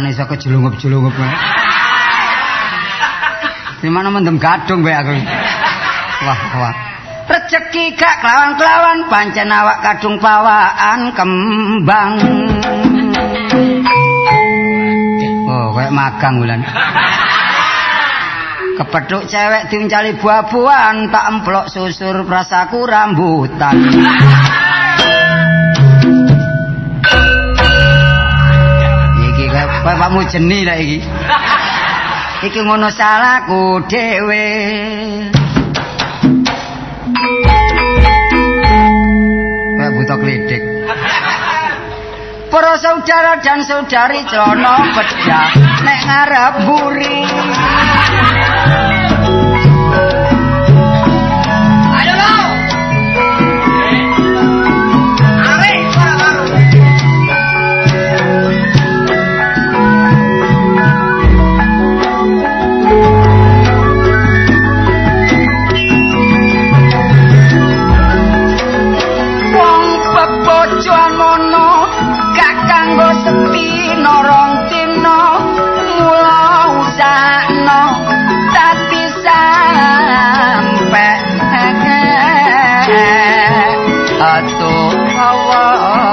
iso kejlungup-jlungup. Di mana mendem gadung bae aku. Wah. Rezeki gak kelawan-kelawan pancen awak kadung pawaan kembang. Oh, kayak magang bulan. Kepethuk cewek diuncali buah-buahan tak emplok susur prasaku rambutan. Iki kaya pakmu jeni lah iki. Iki ngono salahku dhewe. Kayak buta klidik. Para saudara dan saudari celana bedah nek ngarep mburi. Ayo lo. Are baru. Wong bebojoan mono kanggo sepi norong dina mula usahno tapi sampe atuh hawa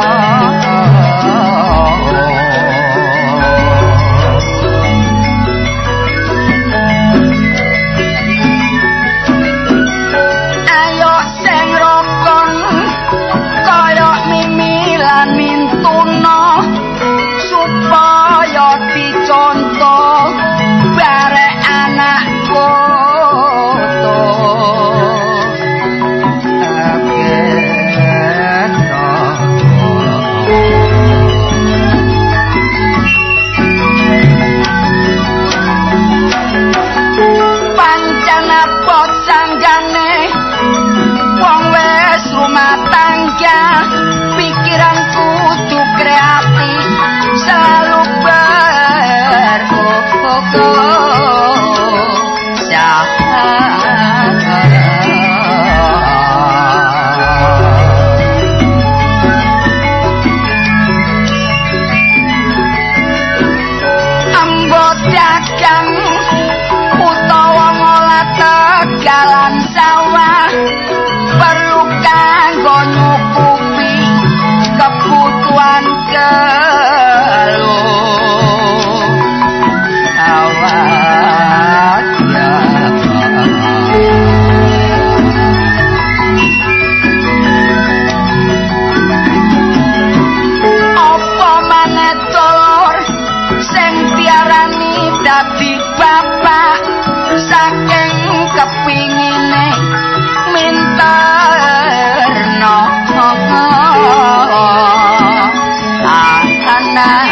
ayo sing rokon kaya mimilan mintuna supaya dicontoh bare anak foto pancen apa sanggane wong wis rumah tangga pikiran kudu kreatif selalu ambot dagang utawa ngolah tegalan sawah perlu kanggo nyukupi kebutuhan dadi bapak saking kepingine minterno anak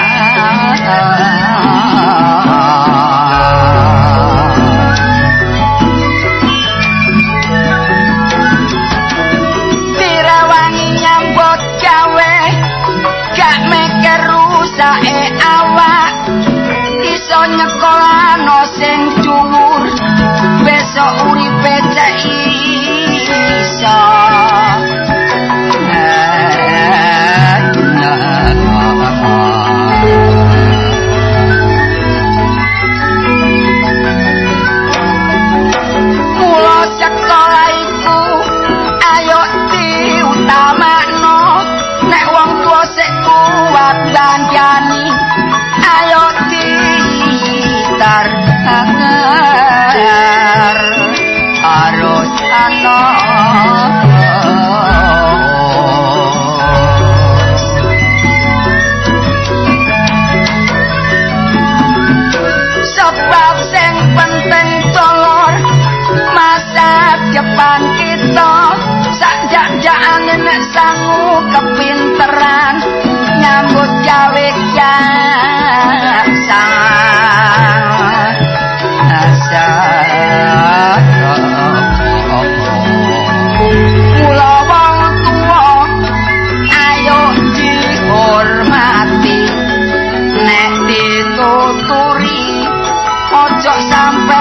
dirawangi nyambut gawe gak mikir rusake awak iso nyekolano sing dhuwur besok uripe cek iso mula sekolah iku ayo diutamakno nek wong tuwa sik kuat dandani ayo tar harus ana sebab sing penting dolor masa depan kita sak-jakane nek sangu kepinteran nyambut gawe mula wong tuwa ayo dihormati nek dituturi ojo sampe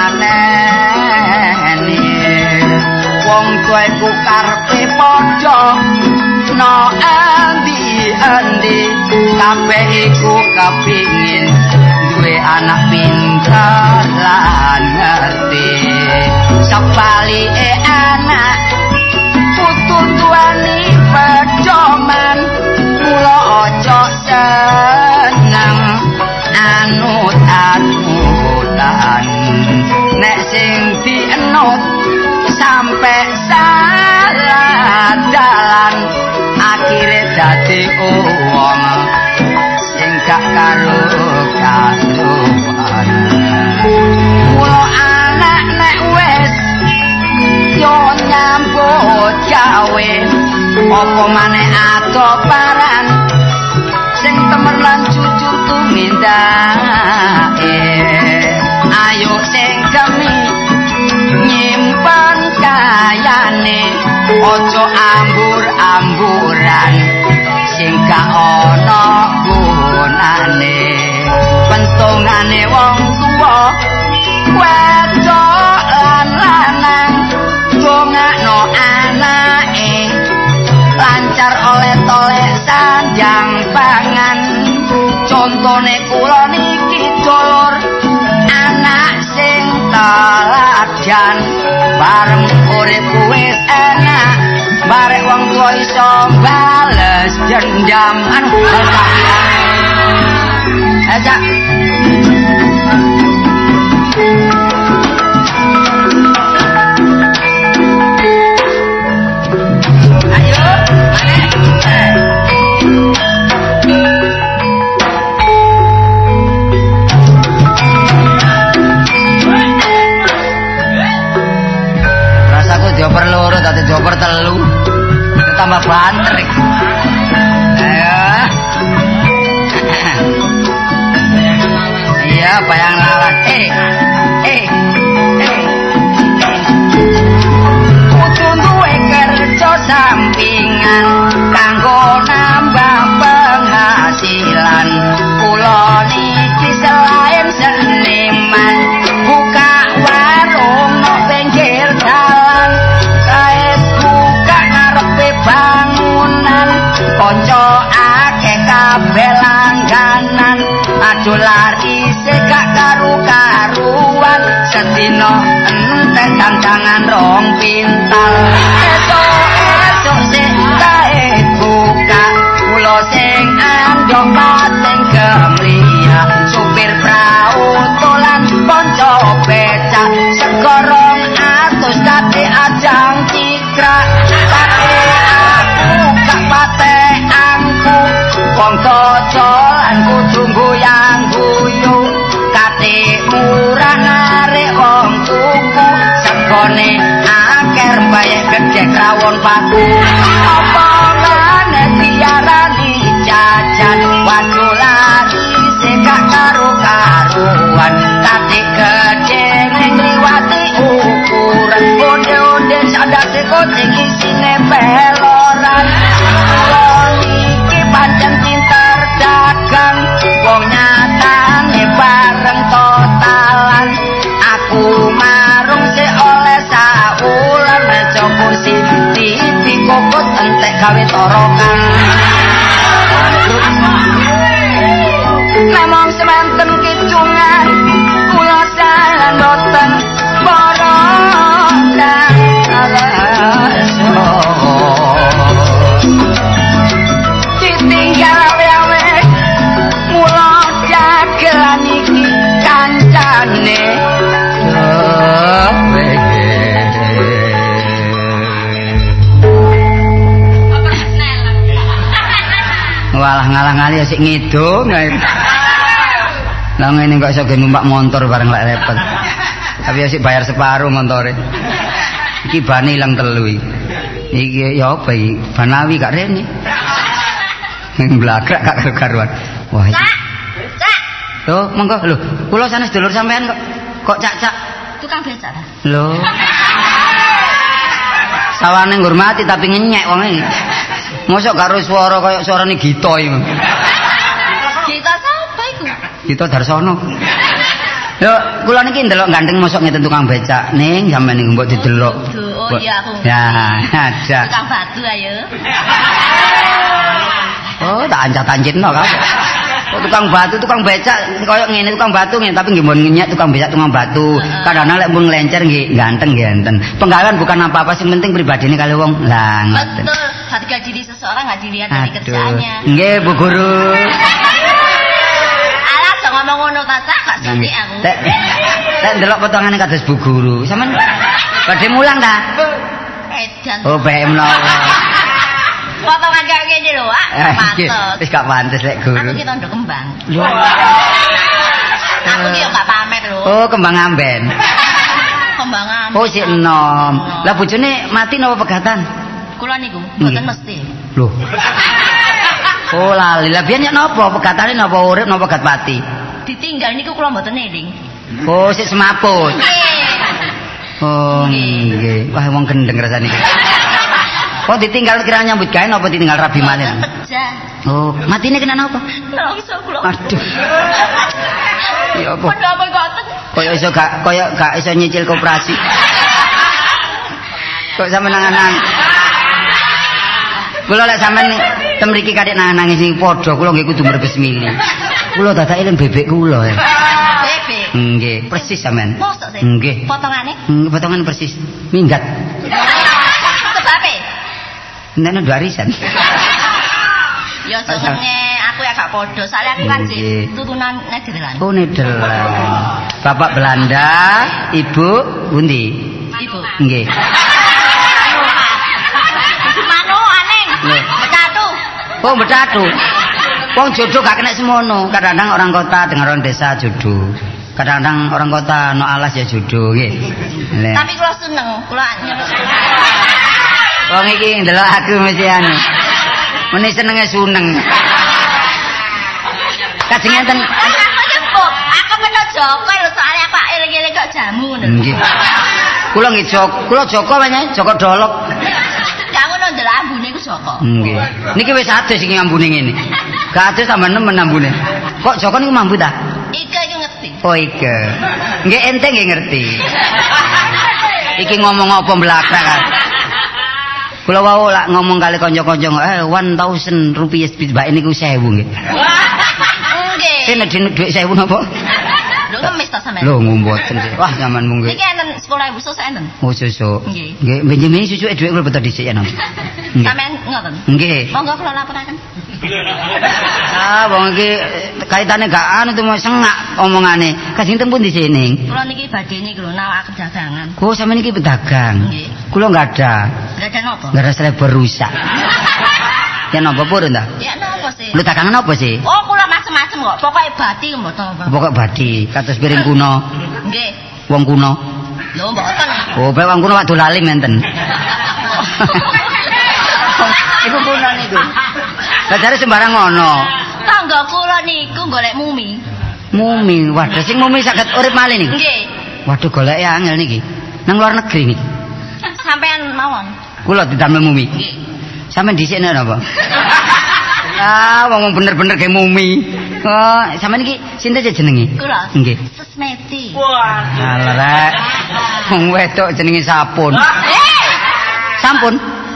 maneni wong tuwa iku karepe padha no endi kabeh iku kepingin anak pinter lan ngerti sepalike anak putu tuani pedoman kula aja seneng anut-anutan nek sing dienut sampe salah dalan akhire dadi wong sing gak karo-karuan mula anak nek wis yo nyambut gawe apa maneh atoparan sing temen lan jujur tumindake ayo sing kemi nyimpen kayane ojo ambur-amburan sing gak ana gunane pentungane wong tuwa wedok lan lanang dongakno anake lancar oleh-oleh sanjang pangan contone kula niki dulur anak sing teladan bareng urip wis enak barek wong tuwa iso bales dendam anu aja dioper loro dadi dioper telu tambah banter ayo iya bayang lawan kudu duwe kerja sampingan kanggo nambah penghasilan kula niki selain seniman buka warung no pinggir dalan bangunan konco akeh kabeh langganan aduh lari gak karu-karuan sedina entek tantangan rong pintal esuk sing kae buka kula sing andong pating gemliya supir prau tolan ponco becak segorong atus dadi ajang cikrak wong dodolan kudu goyang-guyu kate murah narik wong tuku segone akeh mbayek gedhe krawon paku apa maneh diarani jajan waduh lari sing gak karo-karuan kate gedhe ning liwati ukuran onde-onde sadase kucing isine peloran pancen pinter dagang wong nyatane bareng totalan aku marung se oleh saulan meja kursi TV kokot entek gawe torokan namung semanten kicungan kula salah boten borondang tinggal awe-awe mula dagelan iki kancane walah ngalah-ngali sik ngidung lah ngene kok iso ge numpak motor bareng lek repot tapi sik bayar separuh montore iki bane ilang telu iki ya apa iki banawi gak rene blagrak gak karu-karuan. Wah iki. Cak. Loh, monggo lho. Kula sanes dulur sampean kok cak-cak. Tukang becak ta? Lho. Sawane ngurmati tapi ngenyek wong iki. Mosok karo swara kaya suarane Gita iki. Gita sapa iku? Gita Darsono. Lho, kula niki ndelok ganteng mosok ngeten tukang becak ning sampean niku mbok didelok. Oh iya aku. Ya, ada. Tukang batu ayo. Oh, tak ancat-ancitno kan. Tukang tukang becak koyo ngene tukang batu ngene tapi nggih mun ngenyek tukang becak tukang batu. Kadang-kadang lek mun nglencer nggih ganteng nggih enten. Penggawean bukan apa-apa sing penting pribadine kali wong. Lah ngoten. Betul. Harga diri seseorang enggak dilihat dari kerjaannya. Nggih Bu Guru. Alah aja ngomong ngono ta Cak, gak suki aku. Lek ndelok potongane kados Bu Guru. Sampeyan badhe mulang ta? Edan. Oh bae menawa. Potongan kayak gini lho, pantes. Wis gak pantes lek Guru. Aku ki tondo kembang. Lho. Aku ki yo gak pamer lho. Oh, kembang amben. Kembang amben. Oh, sik enom. Lah bojone mati napa pegatan? Kula niku mboten mesti. Lho. Oh, lali. Lah biyen nek napa pegatane napa urip napa pegat pati? Ditinggal niku kula mboten eling. Oh, sik semaput. Nggih. Oh, nggih. Wah, wong gendeng rasane. Oh ditinggal kira nyambut gawe apa ditinggal rabi malih? Pecah. Oh, matine kena napa? Nangis kula. Aduh. Ya apa? Kenapa ngoten? Kaya gak iso nyicil koperasi. Kok sampe nang-nang. Kula lek sampean tem mriki kadek nangis sing padha kula nggih kudu mrebes milih. Kula dadak eling bebek kula. Bebek. Nggih, persis sampean. Mosok sih? Nggih. Potongane? Potongan persis. Minggat. Sebabe? Nek ndok arisan. Ya senenge aku ya gak podo. Soalnya aku kan sih turunan Nederland. Oh Nederland. Bapak Belanda, Ibu pundi? Ibu. Nggih. Mano aneh. Betatu. Oh betatu. Wong jodoh gak kena semono. Kadang-kadang orang kota dengan orang desa jodoh. Kadang-kadang orang kota no alas ya jodoh nggih. Tapi kula seneng, kula wong iki ndelok aku mesti anu. Meni senenge suneng. Kajeng enten aku menawa Joko lho soalnya Pak eling-eling kok jamu ngono. Nggih. Kula nggih kula Joko meneh Joko Dolok. Gak ngono ndelok ambune ku Joko. Nggih. Niki wis adus iki ambune ngene. Gak adus tambah nemen ambune. Kok Joko niku mambu ta? Ika iki ngerti. Oh Ika. Nggih ente nggih ngerti. Iki ngomong apa blakrak. Kula wau lak ngomong kali kanca-kanca 1000 rupiah mbak niku 1000 nggih. Nggih. Sing dhuwit 1000 napa? Lho ngemis ta sampean? Lho mboten sih. Wah nyaman mungkin. Iki enten 10.000 susu enten. Oh susu. Nggih. Nggih benjemene susuke dhuwit kula beto dhisik ya nom. Sampean ngoten. Nggih. Monggo kula laporaken. Wong iki kaitane gak anu tuh sengak omongane. Kasing tempun di sini. Kula niki badhe niku lho nawak dagangan. Oh sampean iki pedagang. Nggih. Kula enggak ada. Enggak ada napa? Enggak ada selebor rusak. Ya napa purun ta? Ya napa sih? Lu dagangan apa sih? Oh kula macem-macem kok. Pokoke bati mboten apa. Pokok badi, kados piring kuno. Nggih. Wong kuno. Lho mboten. Oh, bae wong kuno waktu lali menten. Iku kuno niku. Lah jare sembarang ngono. Tangga kula niku golek mumi. Mumi, waduh sing mumi saged urip malih niki. Nggih. Waduh goleke angel niki. Nang luar negeri niki. Sampean mawon. Kula didamel mumi. Nggih. Sampeyan dhisik napa? Wong bener-bener kayak mumi. Oh, sampeyan iki sinten jenenge? Kula. Nggih. Sesmeti. Wah, alah. Wong wedok jenenge Sapun. Sampun.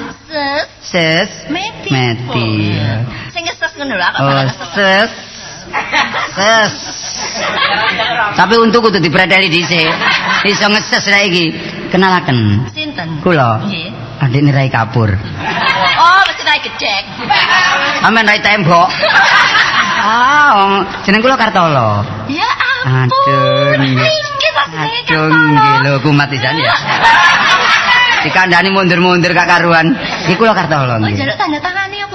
Meti. Sing ses ngono lho, Oh, ses. Tapi untuk kudu dipreteli dhisik. Iso ngeses ra iki. Kenalaken. Sinten? Kula. Nggih. Adikne Rai Kapur. Oh, mesti rai gedhek. Amen Rai tembok. Jeneng kula Kartolo. Ya ampun. Aduh, nggih. Iki jenenge Aduh, nggih lho kumat pisan ya. Dikandani mundur-mundur gak karuan. Iki kula Kartolo nggih. Njaluk tanda tangane apa?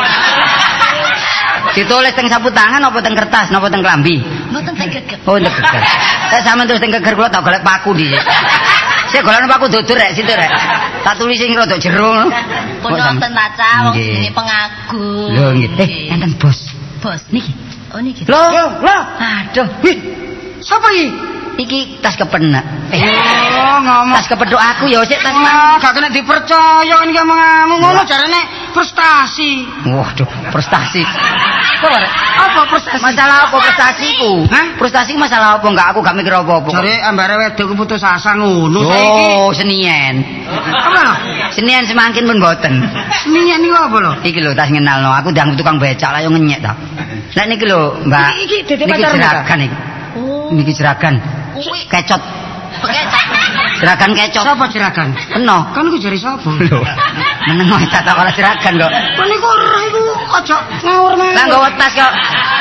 Ditulis teng sapu tangan apa teng kertas napa teng klambi? Mboten teng geger. Oh, teng geger. Saya sampean terus teng geger kula tak golek paku dhisik. Saya golek paku dudur rek situ rek. Tak tulis sing rada jero. Pun wonten taca wong jenenge pengagum. Lho nggih. Enten bos. Bos niki. Oh niki. Lho. Aduh. Sapa iki? Iki tas kepenak. Oh, ngomong. Tas kepethuk aku ya sik tas gak kena dipercaya iki omonganmu. Ngono jarene frustasi. Waduh, prestasi. Apa prestasi? Masalah apa prestasiku? Hah? Prestasi masalah apa? Enggak aku gak mikir apa-apa. Jare ambare wedok putus asa ngono saiki. Oh, senien. Apa lho? Senien semangkin pun mboten. Seninya niku apa lho? Iki lho tas ngenalno, aku ndang tukang becak lah yo ngenyek ta. Lah niki lho, Mbak. Iki niki jeragan iki. Oh. Niki jeragan. Kecot. Jeragan kecot. Sapa jeragan? Kena. Kan iku jari sapa? Lho. Meneng wae tak ora jeragan kok. Kan iku ora iku aja ngawur men. Lah nggawa tas kok.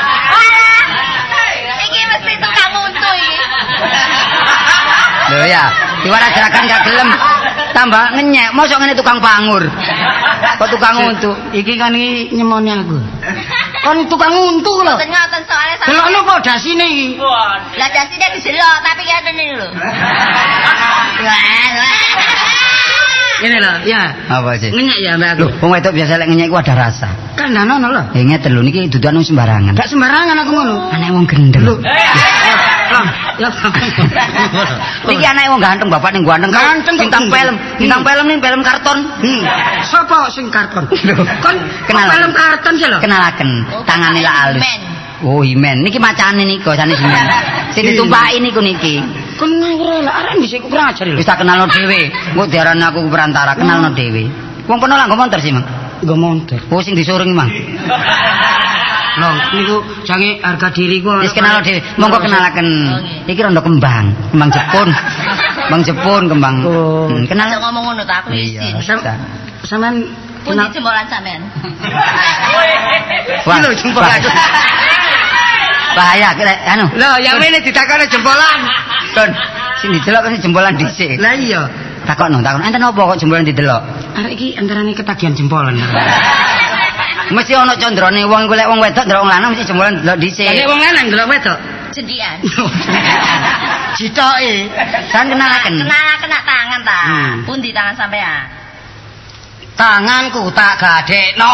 Iki mesti tukang untu iki. Lho ya, diwara jeragan gak gelem. Tambah ngenyek, mosok ngene tukang pangur. Kok tukang untu? Iki kan iki nyemoni aku. Kan tukang untu lho. Ngoten soalnya sampe. Delokno kok dasine iki. Lah dasine dijelok tapi kene iki lho. Ngene lho, ya. Apa sih? Ngenyek ya mbak aku. Lho, wong wedok biasa lek ngenyek ku ada rasa. Kan danono lho. Ya ngeten lho niki dudukan sembarangan. Gak sembarangan aku ngono. Anak wong gendeng. Lho. Ya. Niki anake wong ganteng, bapak ning ganteng. Ganteng bintang film. Bintang film ning film karton. Sapa sing karton? Kon kenal. film karton sih lho. Kenalaken tangane lah alus. Oh, Himen. Niki macane niku sanes Himen. Sing ditumpaki niku niki. Kon ngawur lah arek dhisik kurang ajar lho. Wis tak kenalno dhewe. Engko diarani aku perantara, kenalno dhewe. Wong kono lah nggo montor sih, Mang. Nggo montor. Oh, sing disurung, Mang. Lho, niku jange harga diri ku. Wis kenal dhewe. Monggo kenalaken. Iki rondo kembang, kembang Jepun. Kembang Jepun, kembang. Kenal. Aja ngomong ngono ta aku isin. Sampeyan Pundi jempolan sampean? Wah, jempolan. Bahaya kira anu. Lho, yang ngene ditakoni jempolan. Kon, sing didelok kan jempolan dhisik. Lah iya. Takokno. Enten apa kok jempolan didelok? Arek iki antarane ketagihan jempolan. Mesti ana condrone wong iku lek wong wedok ndelok wong lanang mesti jempolan delok dhisik. Lek wong lanang ndelok wedok. Jendian. Jitoke. Kan kenalaken. Kena tangan ta. Pundi tangan sampean? Tanganku tak gadekno.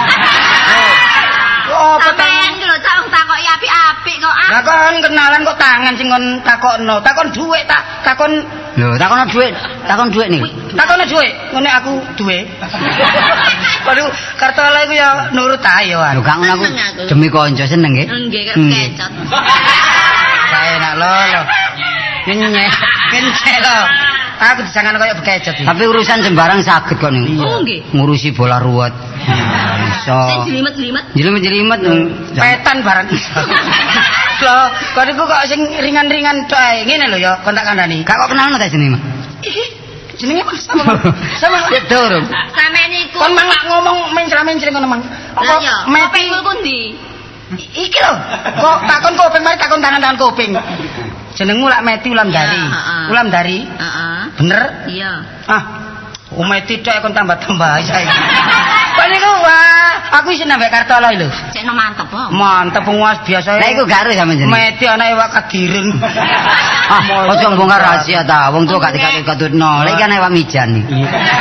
Oh, sampean iki lho cak takoki apik-apik kok. Lah kon kenalan kok tangan sing kon takokno. Takon dhuwit takon. Lho, takon dhuwit niku. Takon dhuwit, ngene aku duwe. Waduh, kartola iku ya nurut ae yo. Lho, gak ngono aku demi kanca seneng nggih. Nggih, kecot. Saya enak lho. Nyenyek, kencek lho. Aku disangan koyo bekecot. Tapi urusan sembarang saged kok niku. Oh nggih. Ngurusi bola ruwet. Iso. Sing jelimet-jelimet. Jelimet-jelimet. Petan barang. Lho, kok niku kok sing ringan-ringan tok ae. Ngene lho ya, kon tak kandhani. Gak kok kenalno ta jenenge, Mas? Iki jenenge Mas sama. Sama durung. Sampeyan niku. Kon mang ngomong mencra-mencring ngono mang. Lah ya, meping pundi? Iki lho. Kok takon kuping mari takon tangan-tangan kuping. Jenengmu lak Meti Ulamdari. Ulamdari? Heeh. Bener? Iya. Ah. Meti tok kon tambah-tambah saiki. Kok niku wah, aku isin nambah kartola lho. Cekno mantep kok. Mantep nguas biasa. Lah iku garu sampean jenenge. Meti anake wak kadireng. Ah, ojo bongkar rahasia ta. Wong tuwa gak dikatutno. Lek iki anake wak mijan iki.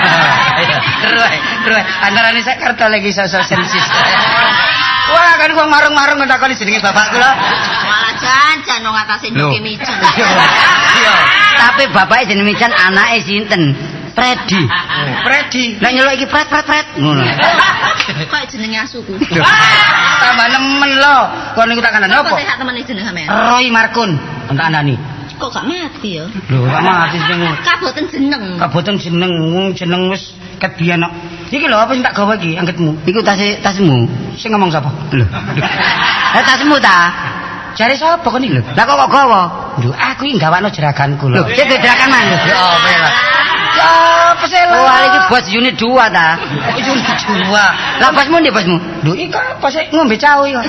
Terus antarane sak kartola iki sosok sensis. Wah, kan gua marung-marung ngentakoni jenenge bapak kula. Malah jan wong atase nduke mijan. Iya. Tapi bapake jenenge mijan, anake sinten? Freddy. Freddy. Lah nyeluk iki pret. Ngono. Kok jenenge asuku. Tambah nemen lho. Kon niku tak kandhani Apa apa? sih sak temene jeneng sampean? Roy Markun. Tak kandhani. Kok gak mati ya? Lho, gak mati jeneng. Kaboten jeneng. Kaboten jeneng wis ket biyen kok. Iki lho apa sing tak gawa iki anggetmu? Iku tasmu. Sing ngomong sapa? Lho. Lah tasmu ta? Jare sapa kon iki lho? Lah kok gawa? Lho, aku iki gawakno jeraganku lho. Lho, sik jeragan mang. Ya apa ya? Ya apa sih lho? Wah, iki bos unit 2 ta? Unit 2. Lah bosmu ndi bosmu? Lho, iki apa sih ngombe cau iki?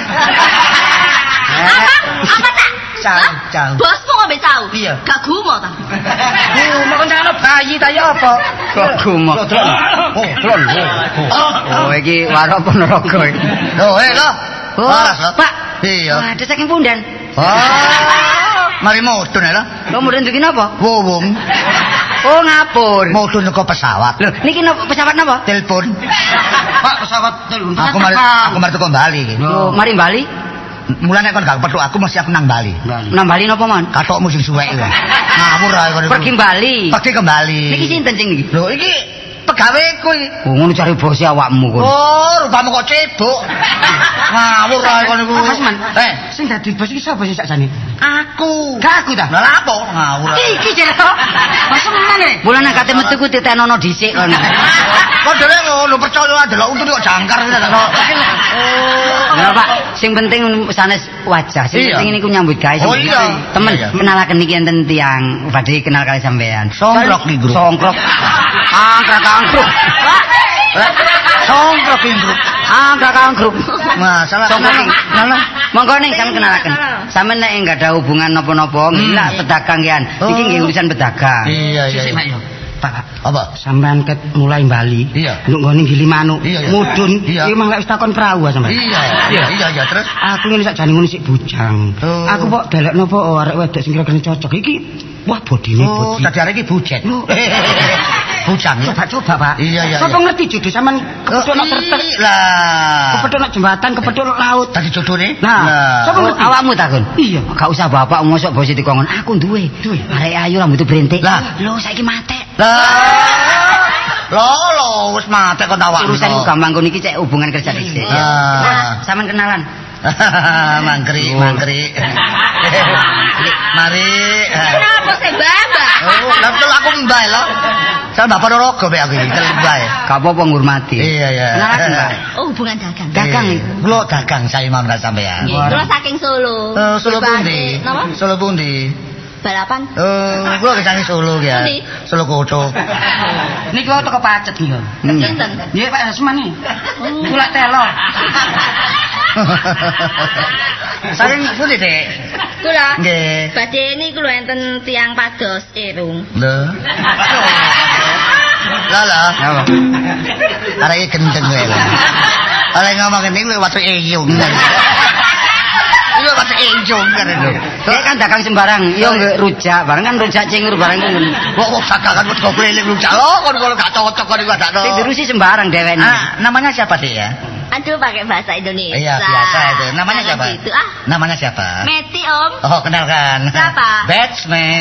Apa tak? Cau. Bosmu ngombe cau? Iya. Gak gumo ta? Mau kan jangan bayi ta ya apa? Kok gumo. Delon. Oh, iki warop neraka iki. Lho, lho. Waras, Pak. Iya. Waduh saking pundan. Mari mudun lho. Kok mudun iki napa? Wowong. Oh, ngapur. Mudun ke pesawat. Lho, niki pesawat napa? Telepon. Pak, pesawat telepon. Aku mari teko Bali iki. Oh, mari Bali. Mulane kon gak petuk aku mesti aku nang Bali. Nang Bali napa, Mon? Katokmu sing suwek iki. Ngawur ae kon. Pergi Bali. Pergi ke Bali. Niki sinten sing niki? Lho, iki pegaweku iki. Oh, ngono cari bos awakmu kon. Oh, rupamu kok cebok. Ngawur ae kon iku. Mas Man. Sing dadi bos iki sapa sih sakjane? Aku. Gak aku dah. Lah apa? Ngawur. Iki cerita. Mas menang e. Mulane kate metu ku ditenono dhisik kon. Kok dhewe ngono percaya delok untu kok jangkar kok. Lha Pak, sing penting sanes wajah, sing penting niku nyambut gawe. Oh iya. Temen kenalaken iki enten tiyang badhe kenal kali sampean. Songkrok nih grup. Songkrok. Angkrok. Songkrok ning grup. Angkrok grup. Masalah. Lah, monggo ning sampean kenalaken. Sampeyan nek enggak ada hubungan napa-napa, nggih pedagang kian. Iki nggih urusan pedagang. Iya. Pak, apa? sampean ket mulai Bali. Iya. Nduk nggone gili manuk, mudun. Iya. Iki mah lek wis takon perahu sampean. Iya, terus Aku ngene sakjane ngono sik bujang. Aku kok delekno apa arek wedok sing kira-kira cocok. Iki wah bodine bocil. Tadi arek iki bujet. Bujang. Coba, Pak. Iya. Sapa ngerti jodoh sampean kepethuk nang tertek. Lah. Kepethuk nang jembatan, kepethuk nang laut. Tadi jodone? Nah, sapa ngerti? Awakmu takon. Iya. Gak usah bapak mosok bos dikongkon. Aku duwe. Arek ayu rambut brentik. Lah, lho saiki matek. Loh, wis mate kok awak. Urusan gampang kon iki cek hubungan kerja dhisik. Nah, sampean kenalan. Mangkri. Mari. Kenapa sih Bapak? Oh, lah betul aku mbah lho. Saya Bapak Dorogo mek aku iki, mbah. Gak apa-apa ngurmati. Iya. Kenalan, Mbak. Oh, hubungan dagang. Dagang. Kulo dagang saya mau ndak sampean. Kulo saking Solo. Solo pundi? Napa? Solo pundi? Balapan. Kulo kesane Solo ya. Pundi? Solo Koco. Niki kok teko pacet niku. Sinten? Nggih Pak Asman iki. Kula telo. Saking pundi, Dek? Kula. Nggih. Badhe niku lho enten tiyang pados irung. Lho. Lah. Apa? Arek iki gendeng kowe. Arek ngomong ngene lho watu eyung. Lho watu eyung kan lho. Saya kan dagang sembarang, yo nggak rujak, barang kan rujak cingur barang kan. Kok dagangan wis goblelek rujak. Loh, kon kalau gak cocok kon iku adakno. Sing dirusi sembarang dewene. Namanya siapa, Dek ya? Aduh, pakai bahasa Indonesia. Iya, biasa itu. Namanya Jangan siapa? Gitu, Namanya siapa? Meti, Om. Oh, kenalkan. Siapa? Batsman.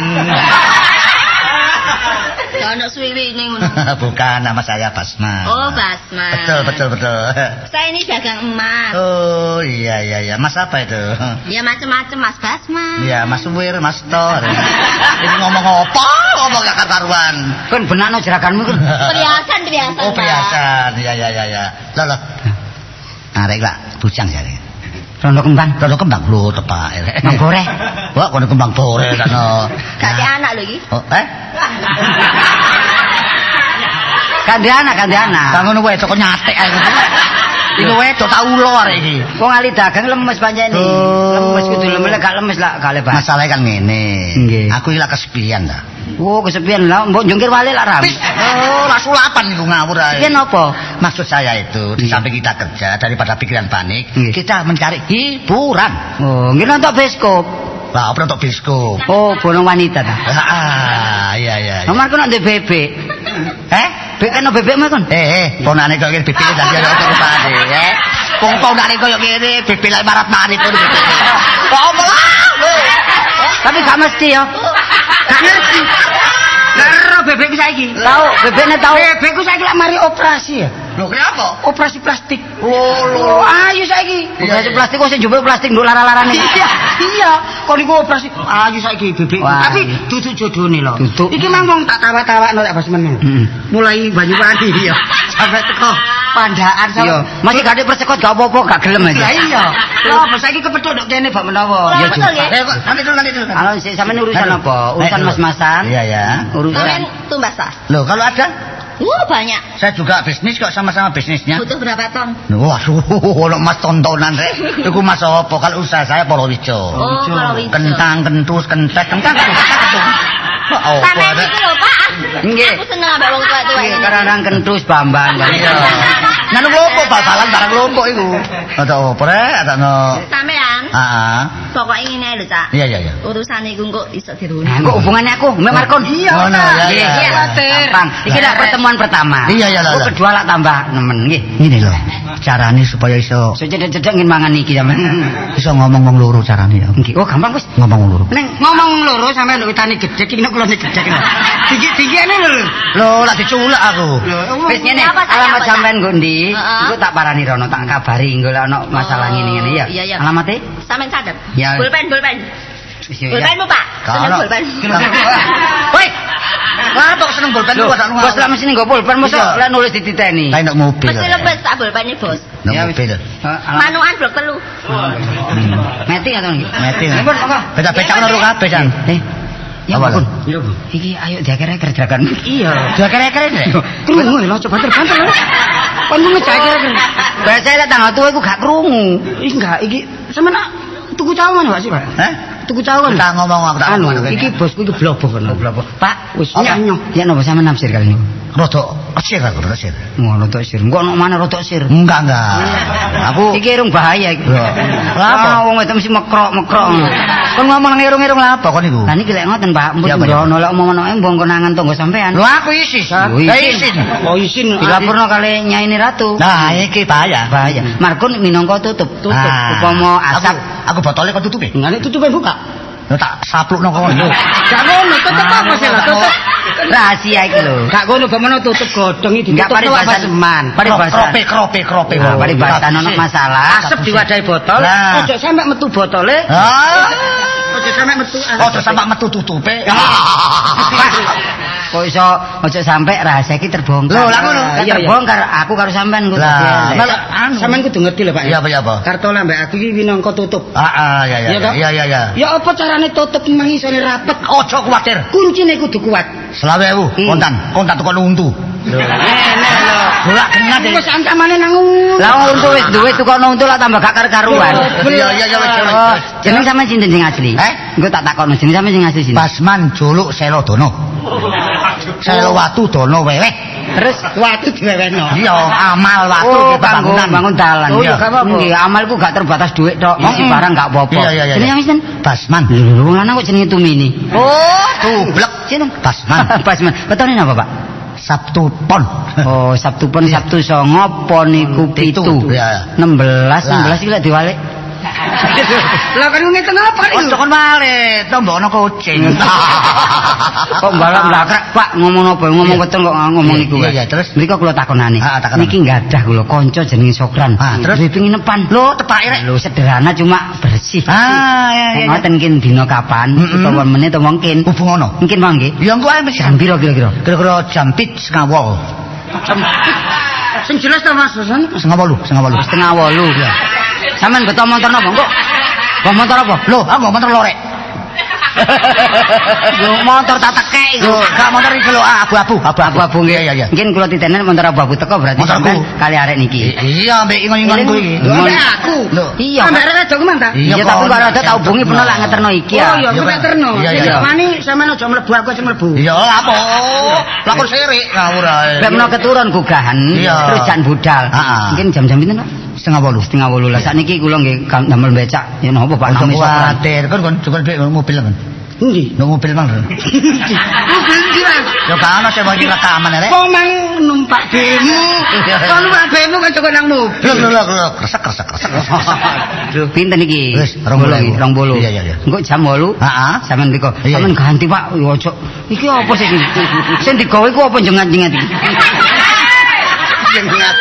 Ono suwi ning ngono. Bukan, nama saya Basma. Oh, Basma. Betul. Saya ini dagang emas. Oh, iya. Mas apa itu? Ya macam-macam Mas Basma. Iya, Mas Wir, Mas Tor. Ini ngomong apa? Ngomong gak karuan. Kan benakno jeraganmu kan. Perhiasan. Oh, perhiasan. Iya. Loh. Arek lah, bujang jare. Rondo kembang. Lho tepak. Nang goreh. Wah, kono kembang goreh sakno. Gak ada anak lho iki. Oh, Kan dia anak. Kang ngono wae kok nyatek ae. Iku wedok tak ulo arek iki. Wong ali dagang lemes pancene. Lemes kudu lemes gak lemes lah gak lebar. Masalah kan ngene. Nggih. Aku iki lak kesepian ta. Oh, kesepian lah, mbok jungkir wale lah ram. Oh, lah sulapan niku ngawur ae. Kesepian apa? Maksud saya itu, di samping kita kerja daripada pikiran panik, Nggih. kita mencari hiburan. Oh, nggih nonton bioskop. Lah, apa untuk biskop? Oh, bolong wanita ta. Iya. Nomor ku ndek bebek. Bebek bebek mah kon. Ponane kok ngene bebek dan dia kok kepane, ponane koyo ngene bebek lek marat-marit to bebek. Kok apa lah? Tapi gak mesti ya. Gak ngerti. Karo bebekku saiki. Tahu, bebeknya tahu. Bebekku saiki lak mari operasi ya. Lho, kenapa? Operasi plastik. Oh, Ayo saiki. Operasi plastik kok sing njupuk plastik nduk lara-larane. Iya. Kok niku operasi. Ayo saiki bebekku. Wah. Tapi duduk jodone lho. Duduk. Iki mangkong tak tawa-tawakno tak Basmen. Mulai Banyuwangi ya. Sampai teko Pandaan Iya, masih gak ada persekot gak apa-apa, gak gelem aja. Lah iya. Lah apa saiki kepethuk nduk kene Pak menawa. Iya, betul ya. Nanti dulu. Halo, sampean urusan apa? Urusan mas-masan? Iya ya. Sampean Urusan tumbas tas. Loh, kalau ada? Banyak. Saya juga bisnis kok sama-sama bisnisnya. Butuh berapa ton? Waduh, ono mas tontonan rek. Iku mas apa? Kalau usaha saya Polowijo. Oh, Polowijo. Kentang, kentus, kentek. Oh, Sampai itu lho, Pak. Nggih. Aku seneng ambek wong tua-tua ini. Kadang kentus Bambang. iya. Nanu lombok bal-balan barang lombok iku. Ada apa rek? Ada no. Sampean. Heeh. Pokoknya ngene lho, Cak. Iya. Urusan iku kok iso diruni. Nah, kok hubungannya aku, Mbak Markon? Iya. Oh, no, iya. Gampang. Iki lah pertemuan pertama. Iya. Kok kedua lah tambah nemen nggih. Ini loh. Carane supaya iso Cedek-cedek ngin mangan iki sampean. iso ngomong wong loro carane ya. Nggih. Oh, gampang wis. Ngomong wong loro. Neng ngomong loro sampean nduk witane gedhe iki nek kula nek gedhe. Tinggi-tinggine lho. Loh, lak diculak aku. Wis ngene, Apa, Cak? alamat Apa, Cak? sampean nggo ndi? Heeh. Iku tak parani rono, tak kabari nggo lek ana masalah ngene-ngene ya. Iya. Alamate? Sampean catet. Ya. Pulpen. Bolpenmu, Pak. Seneng bolpen. Woi. Lah kok seneng bolpen lu sak Bos lah mesin nggo pulpen mosok lek nulis dititeni. Kayak nek mobil. Mesti lebih tak bolpene, Bos. Nek mobil. Manukan blok 3. Meti atau nggih? Meti. Nipun monggo. Becak-becak karo kabeh, Cang. Ya Apa, ampun. Iya, Bu. Iki ayo diaker-aker gerakan. Iya, diaker-aker rek. Krungu lho coba banter. Kon ngecek-aker. Biasa lek tanggal tuwa iku gak krungu. Enggak, iki sampean tuku cawangan Pak sih, Pak? Hah? Tuku cawangan. Tak ngomong aku tak Anu, ngomong. iki bosku iki blobok kan. Blobok. Pak, Wis Apa? nyanyo. ya napa sampean nafsir kali niku? Rodok resir aku, resir. Ngono tok sir. Engko ono mana rotok sir. Enggak. Aku Iki irung bahaya iki. Lah apa? Wong wedok mesti mekrok-mekrok. kon ngomong nang irung-irung lha apa kon niku? Lah niki lek ngoten Pak, Ya, mbok Pak. ono lek omongan mbong konangan tangga sampean. Lho aku isis. Oh, Lah isin. isin. Oh, isin. Dilapurno kali Nyai Ratu. Nah, iki bahaya. Bahaya. Markun minangka tutup. Ah. Upama asap. Aku botolnya kok tutupi. Ngene tutupe buka. Lho tak saplukno kono. Gak ngono, tutup apa sih lah? Tutup. Rahasia iki lho. Gak ngono bagaimana tutup godhong iki Enggak ditutup paribasan. seman. Paribasan. Krope. Oh, paribasan ono masalah. Asep diwadahi botol, Lah. ojo sampe metu botole. Ah. Ojo sampe metu. Ojo sampe metu tutupe. Kok iso ojo sampe rahasia iki terbongkar. Lho, lah ngono. Kan Iya, iya. terbongkar aku karo sampean ku Lah, tadi. malah anu. Sampeyan kudu ngerti lho, Pak. Iya apa? Kartola mbak aku iki winangka tutup. Ya. Iya, toh? Iya. Ya apa carane tutup memang isone rapet? Ojo kuwatir. Kuncine kudu kuat. 20.000 kontan tukon untu. Enak lho. Golak genah deh. Wis ankamane nang Lah untu wis duwe tukono untu lah tambah gak karuan. Iya, wis. Jeneng sampean sinten sing asli? Engko tak takokno jeneng sampean sing asli sinten? Basman Juluk Selodono. Selowatu Dono Weweh. Terus watu diwewehno. Iya, amal watu oh, di pembangunan. bangun dalan. Oh, iya, gak apa-apa. Nggih, amalku gak terbatas duit tok. Isi barang gak apa-apa. Iya. Jenenge sinten? Basman. Lho, wong lanang kok jenenge Tumini. Oh, tublek. Sinten? Basman. Basman. Betone napa, Pak? Sabtu Pon. Oh, Sabtu Pon, Sabtu Songo, Pon iku 7. Iya. 16 iki lek diwalik. Lah kan ngene tengah apa Oh, iki? kon male, tombokno kucing. Kok balak blakrak, Pak, ngomong apa? Ngomong ketel kok ngomong iku. Iya, terus? Mriko kula takonane. Takonan. Niki gadah kula kanca jenenge Sokran. Terus duwe penginepan. Lho, tepake rek. Lho, sederhana cuma bersih. Iya. Ngoten kin dina kapan utawa menit utawa mungkin. Hubungono. Mungkin mangke. Ya engko ae mesti. Jam piro kira-kira? Kira-kira jam 7.30. Sing jelas ta Mas Hasan? 7.30. Setengah 8. Ya. Sampeyan beto motor napa kok? Kok motor apa? Lho, aku motor lorek. Yo motor tak tekek iku. Gak motor iki lho, abu-abu nggih. Iya. Mungkin kula titenen motor abu-abu teko berarti Motorku. sampean kali arek niki. Iya, mbek ingon-ingonku iki. Lho, Ambek aku. Lho. Iya. Ambek arek wedok ku mantap. Iya, Iya, tapi kok. kalau ada tak hubungi pernah lah ngeterno iki ya. Oh iya, aku tak terno. Iya. Mani sampean aja mlebu aku sing mlebu. Iya, apa? Lakon sirik ngawur ae. Lek menawa keturun gugahan, Iya. terus jan budal. Heeh. Mungkin jam-jam pinten, Pak? 7.30. Setengah 8 lah. Sakniki kula nggih damel becak. Ya napa Pak Ojo nami Sokran. kuwatir, kon juga mobil kan. Endi? Nang mobil mang. Mobil ndi, Mas? Ya kan ana sing iki rekaman rek. Kok mang numpak bemo? Kok numpak bemo kok cukup nang mobil. Lho, kresek. Aduh, pinten iki? Wis, 20.000. 20. Iya. Engko jam 8. Heeh. Sampeyan mriko. Iya. Sampeyan ganti, Pak. Yo ojo. Iki apa sih iki? Sing digawe iku apa jengat-jengat iki? Jengat.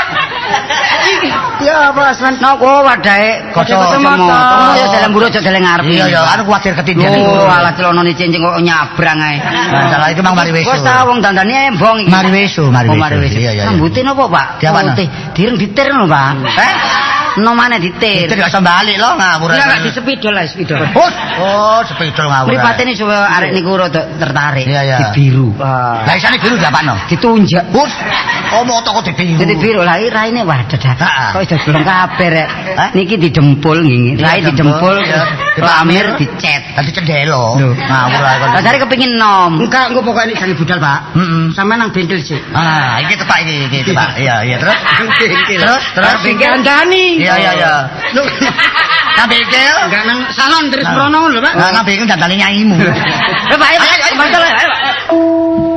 Ya apa Asman? Napa wadahe kacamata. Ya dalam buru aja dalam ngarep. Iya, anu kuwatir ketindihan. Oh, alah celonone cincin kok nyabrang ae. Masalah iki mang mari weso. Wes ta wong dandane embong iki. Mari weso. Oh, mari weso. Iya. Rambute napa, Pak? Diapano? Putih. Direng ditir lho, Pak. No mana ditir. Itu gak iso balik lho ngawur. Ya enggak di sepidol lah, sepidol. Oh, sepidol ngawur. Mripatene supaya arek niku rada tertarik. Iya. Di biru. Lah isane biru diapano? Ditunjak. Bus. Oh, moto kok dibiru. Jadi biru lah raine wah dadah. Kok iso belum kabeh rek. Niki didempul nggih. Rai didempul, lamir dicet. Tadi cendelo. Ngawur ae kon. Dasare kepengin nom. Enggak, engko pokoke nek jane budal, Pak. Sampe nang bengkel sik. Iki tepak iki tepak. Iya, terus. Terus bengkel Dani. Iya. Lho, Nang bengkel. enggak nang salon terus prono lho, Pak. Nang bengkel dandane nyaimu. Pak, ayo.